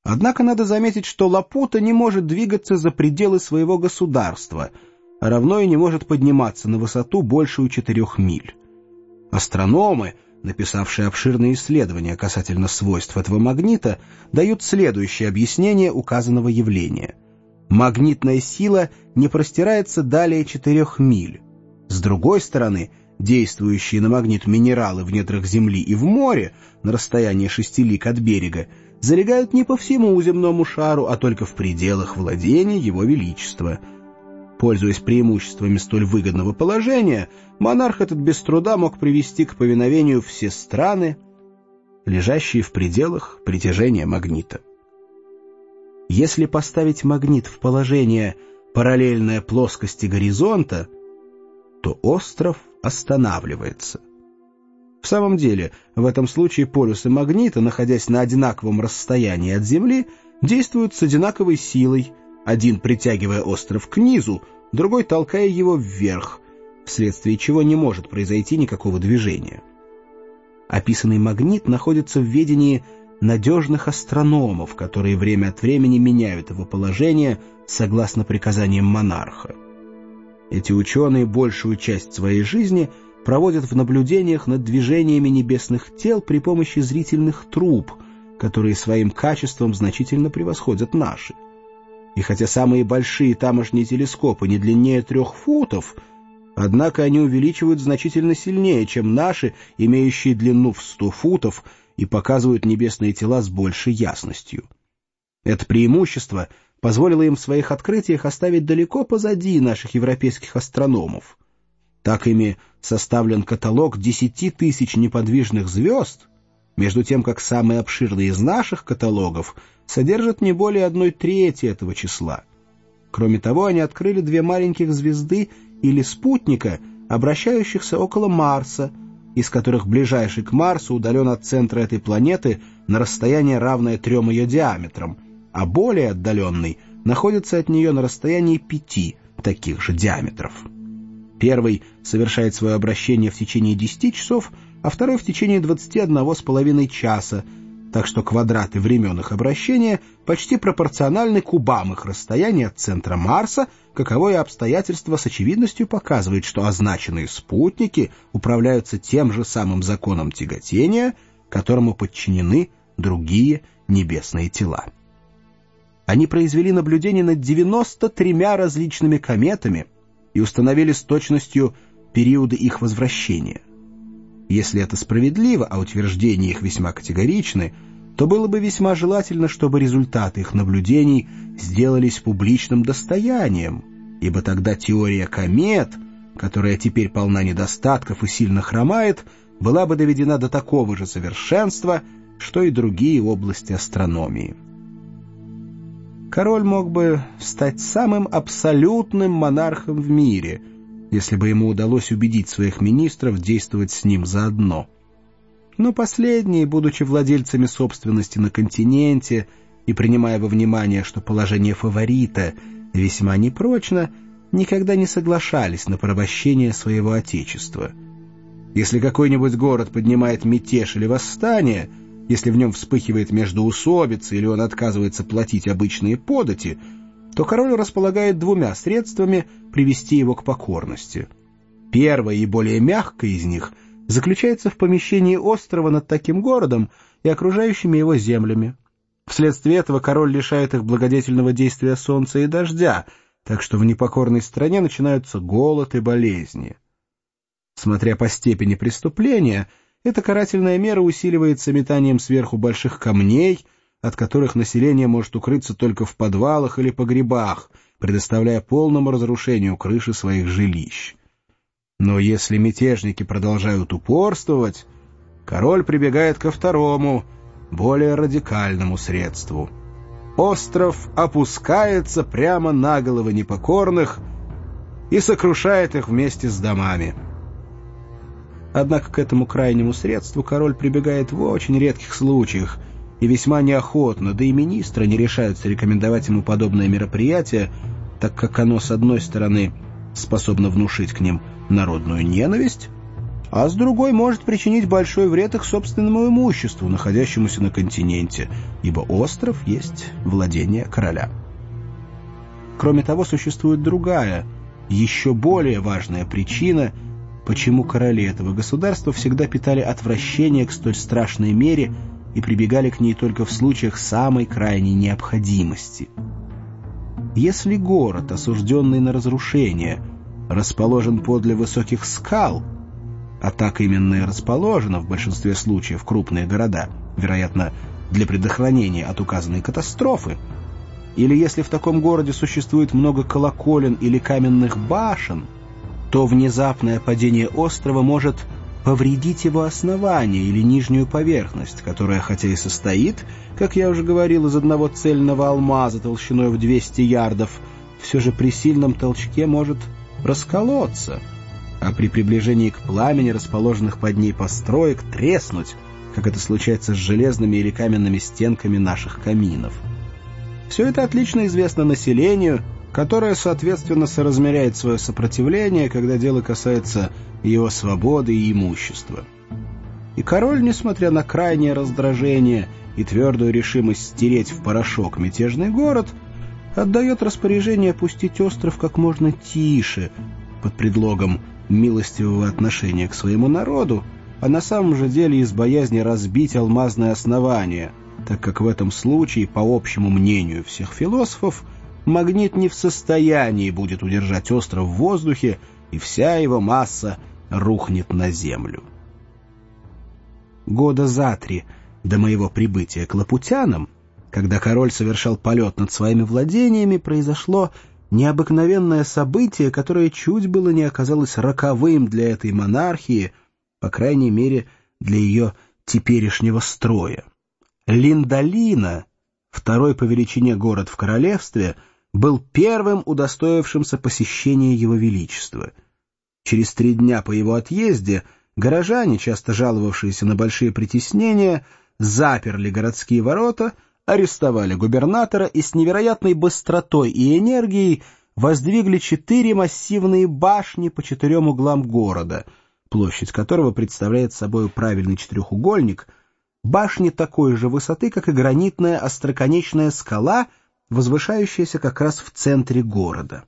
Однако надо заметить, что Лапута не может двигаться за пределы своего государства, а равно и не может подниматься на высоту большую 4 миль. Астрономы, написавшие обширные исследования касательно свойств этого магнита, дают следующее объяснение указанного явления. Магнитная сила не простирается далее 4 миль. С другой стороны, действующие на магнит минералы в недрах Земли и в море, на расстоянии 6 лиг от берега, залегают не по всему земному шару, а только в пределах владения Его Величества. Пользуясь преимуществами столь выгодного положения, монарх этот без труда мог привести к повиновению все страны, лежащие в пределах притяжения магнита. Если поставить магнит в положение, параллельное плоскости горизонта, то остров останавливается. В самом деле, в этом случае полюсы магнита, находясь на одинаковом расстоянии от Земли, действуют с одинаковой силой, один притягивая остров к низу, другой толкая его вверх, вследствие чего не может произойти никакого движения. Описанный магнит находится в ведении надежных астрономов, которые время от времени меняют его положение согласно приказаниям монарха. Эти ученые большую часть своей жизни проводят в наблюдениях над движениями небесных тел при помощи зрительных труб, которые своим качеством значительно превосходят наши. И хотя самые большие тамошние телескопы не длиннее 3 футов, однако они увеличивают значительно сильнее, чем наши, имеющие длину в 100 футов, и показывают небесные тела с большей ясностью. Это преимущество позволило им в своих открытиях оставить далеко позади наших европейских астрономов. Так ими составлен каталог 10 тысяч неподвижных звезд, между тем как самый обширный из наших каталогов содержит не более 1/3 этого числа. Кроме того, они открыли 2 маленьких звезды или спутника, обращающихся около Марса, из которых ближайший к Марсу удален от центра этой планеты на расстояние, равное 3 ее диаметрам, а более отдаленный находится от нее на расстоянии 5 таких же диаметров. Первый совершает свое обращение в течение 10 часов, а второй в течение 21,5 часа, так что квадраты времен их обращения почти пропорциональны кубам их расстояния от центра Марса, каковое обстоятельство с очевидностью показывает, что означенные спутники управляются тем же самым законом тяготения, которому подчинены другие небесные тела. Они произвели наблюдение над 93 различными кометами и установили с точностью периоды их возвращения. Если это справедливо, а утверждения их весьма категоричны, то было бы весьма желательно, чтобы результаты их наблюдений сделались публичным достоянием, ибо тогда теория комет, которая теперь полна недостатков и сильно хромает, была бы доведена до такого же совершенства, что и другие области астрономии. Король мог бы стать самым абсолютным монархом в мире, если бы ему удалось убедить своих министров действовать с ним заодно. Но последние, будучи владельцами собственности на континенте и принимая во внимание, что положение фаворита весьма непрочно, никогда не соглашались на порабощение своего отечества. Если какой-нибудь город поднимает мятеж или восстание, если в нем вспыхивает междоусобица или он отказывается платить обычные подати, то король располагает 2 средствами привести его к покорности. Первое и более мягкое из них заключается в помещении острова над таким городом и окружающими его землями. Вследствие этого король лишает их благодетельного действия солнца и дождя, так что в непокорной стране начинаются голод и болезни. Смотря по степени преступления, эта карательная мера усиливается метанием сверху больших камней, от которых население может укрыться только в подвалах или погребах, предоставляя полному разрушению крыши своих жилищ. Но если мятежники продолжают упорствовать, король прибегает ко второму, более радикальному средству. Остров опускается прямо на головы непокорных и сокрушает их вместе с домами. Однако к этому крайнему средству король прибегает в очень редких случаях и весьма неохотно, да и министры не решаются рекомендовать ему подобное мероприятие, так как оно, с одной стороны, способно внушить к ним народную ненависть, а с другой может причинить большой вред их собственному имуществу, находящемуся на континенте, ибо остров есть владение короля. Кроме того, существует другая, еще более важная причина, почему короли этого государства всегда питали отвращение к столь страшной мере и прибегали к ней только в случаях самой крайней необходимости. Если город, осужденный на разрушение, расположен подле высоких скал, а так именно и расположено в большинстве случаев крупные города, вероятно, для предохранения от указанной катастрофы, или если в таком городе существует много колоколен или каменных башен, то внезапное падение острова может повредить его основание или нижнюю поверхность, которая, хотя и состоит, как я уже говорил, из одного цельного алмаза толщиной в 200 ярдов, все же при сильном толчке может расколоться, а при приближении к пламени расположенных под ней построек треснуть, как это случается с железными или каменными стенками наших каминов. Все это отлично известно населению, которое, соответственно, соразмеряет свое сопротивление, когда дело касается его свободы и имущества. И король, несмотря на крайнее раздражение и твердую решимость стереть в порошок мятежный город, отдает распоряжение опустить остров как можно тише, под предлогом милостивого отношения к своему народу, а на самом же деле из боязни разбить алмазное основание, так как в этом случае, по общему мнению всех философов, магнит не в состоянии будет удержать остров в воздухе, и вся его масса рухнет на землю. Года за 3 до моего прибытия к лапутянам, когда король совершал полет над своими владениями, произошло необыкновенное событие, которое чуть было не оказалось роковым для этой монархии, по крайней мере, для ее теперешнего строя. Линдолина, второй по величине город в королевстве, был первым удостоившимся посещения его величества. Через 3 дня по его отъезде горожане, часто жаловавшиеся на большие притеснения, заперли городские ворота, арестовали губернатора и с невероятной быстротой и энергией воздвигли 4 массивные башни по 4 углам города, площадь которого представляет собой правильный четырехугольник, башни такой же высоты, как и гранитная остроконечная скала, возвышающаяся как раз в центре города.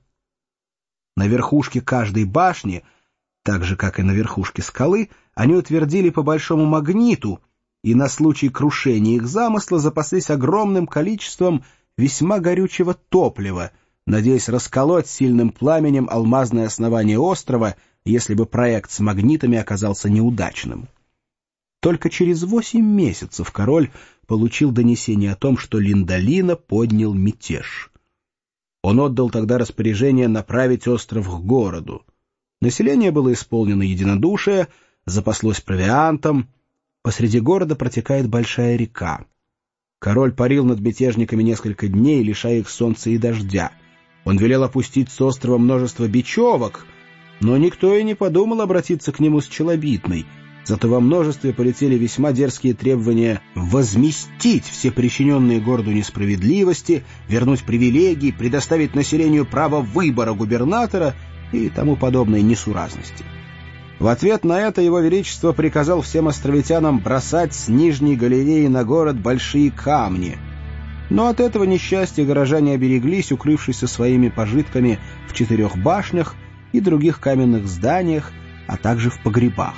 На верхушке каждой башни, так же, как и на верхушке скалы, они утвердили по большому магниту и на случай крушения их замысла запаслись огромным количеством весьма горючего топлива, надеясь расколоть сильным пламенем алмазное основание острова, если бы проект с магнитами оказался неудачным. Только через 8 месяцев король получил донесение о том, что Линдолина поднял мятеж. Он отдал тогда распоряжение направить остров к городу. Население было исполнено единодушия, запаслось провиантом. Посреди города протекает большая река. Король парил над мятежниками несколько дней, лишая их солнца и дождя. Он велел опустить с острова множество бечевок, но никто и не подумал обратиться к нему с челобитной. Зато во множестве полетели весьма дерзкие требования возместить все причиненные городу несправедливости, вернуть привилегии, предоставить населению право выбора губернатора и тому подобные несуразности. В ответ на это его величество приказал всем островитянам бросать с нижней галереи на город большие камни. Но от этого несчастья горожане обереглись, укрывшись со своими пожитками в 4 башнях и других каменных зданиях, а также в погребах.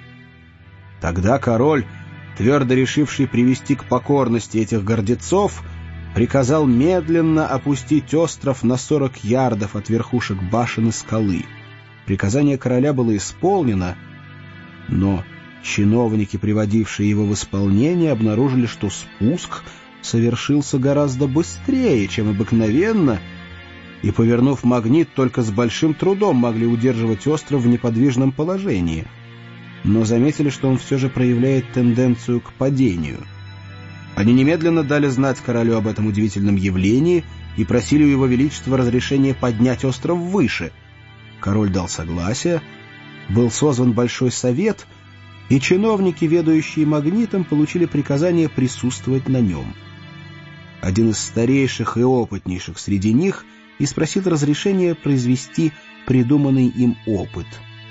Тогда король, твердо решивший привести к покорности этих гордецов, приказал медленно опустить остров на 40 ярдов от верхушек башен и скалы. Приказание короля было исполнено, но чиновники, приводившие его в исполнение, обнаружили, что спуск совершился гораздо быстрее, чем обыкновенно, и, повернув магнит, только с большим трудом могли удерживать остров в неподвижном положении, но заметили, что он все же проявляет тенденцию к падению. Они немедленно дали знать королю об этом удивительном явлении и просили у его величества разрешения поднять остров выше. Король дал согласие, был созван большой совет, и чиновники, ведающие магнитом, получили приказание присутствовать на нем. Один из старейших и опытнейших среди них и спросил разрешения произвести придуманный им опыт.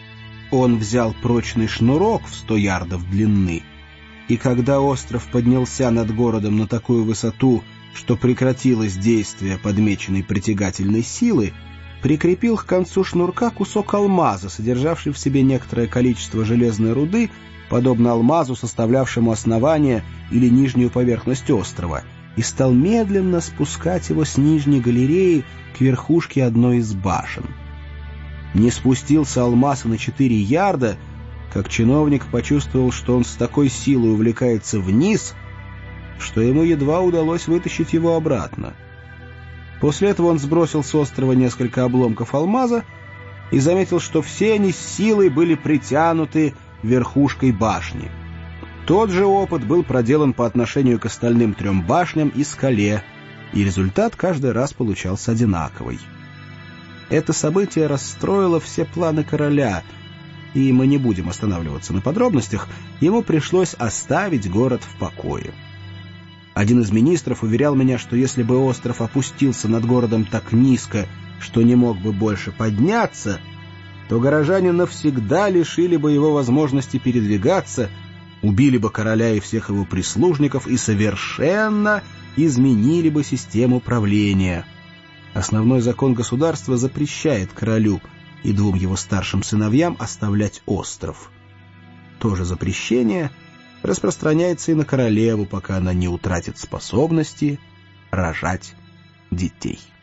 Он взял прочный шнурок в 100 ярдов длины, и когда остров поднялся над городом на такую высоту, что прекратилось действие подмеченной притягательной силы, прикрепил к концу шнурка кусок алмаза, содержавший в себе некоторое количество железной руды, подобно алмазу, составлявшему основание или нижнюю поверхность острова, и стал медленно спускать его с нижней галереи к верхушке одной из башен. Не спустился алмаз на 4 ярда, как чиновник почувствовал, что он с такой силой увлекается вниз, что ему едва удалось вытащить его обратно. После этого он сбросил с острова несколько обломков алмаза и заметил, что все они с силой были притянуты верхушкой башни. Тот же опыт был проделан по отношению к остальным 3 башням и скале, и результат каждый раз получался одинаковый. Это событие расстроило все планы короля, и мы не будем останавливаться на подробностях, ему пришлось оставить город в покое. Один из министров уверял меня, что если бы остров опустился над городом так низко, что не мог бы больше подняться, то горожане навсегда лишили бы его возможности передвигаться, убили бы короля и всех его прислужников и совершенно изменили бы систему правления. Основной закон государства запрещает королю и 2 его старшим сыновьям оставлять остров. То же запрещение распространяется и на королеву, пока она не утратит способности рожать детей.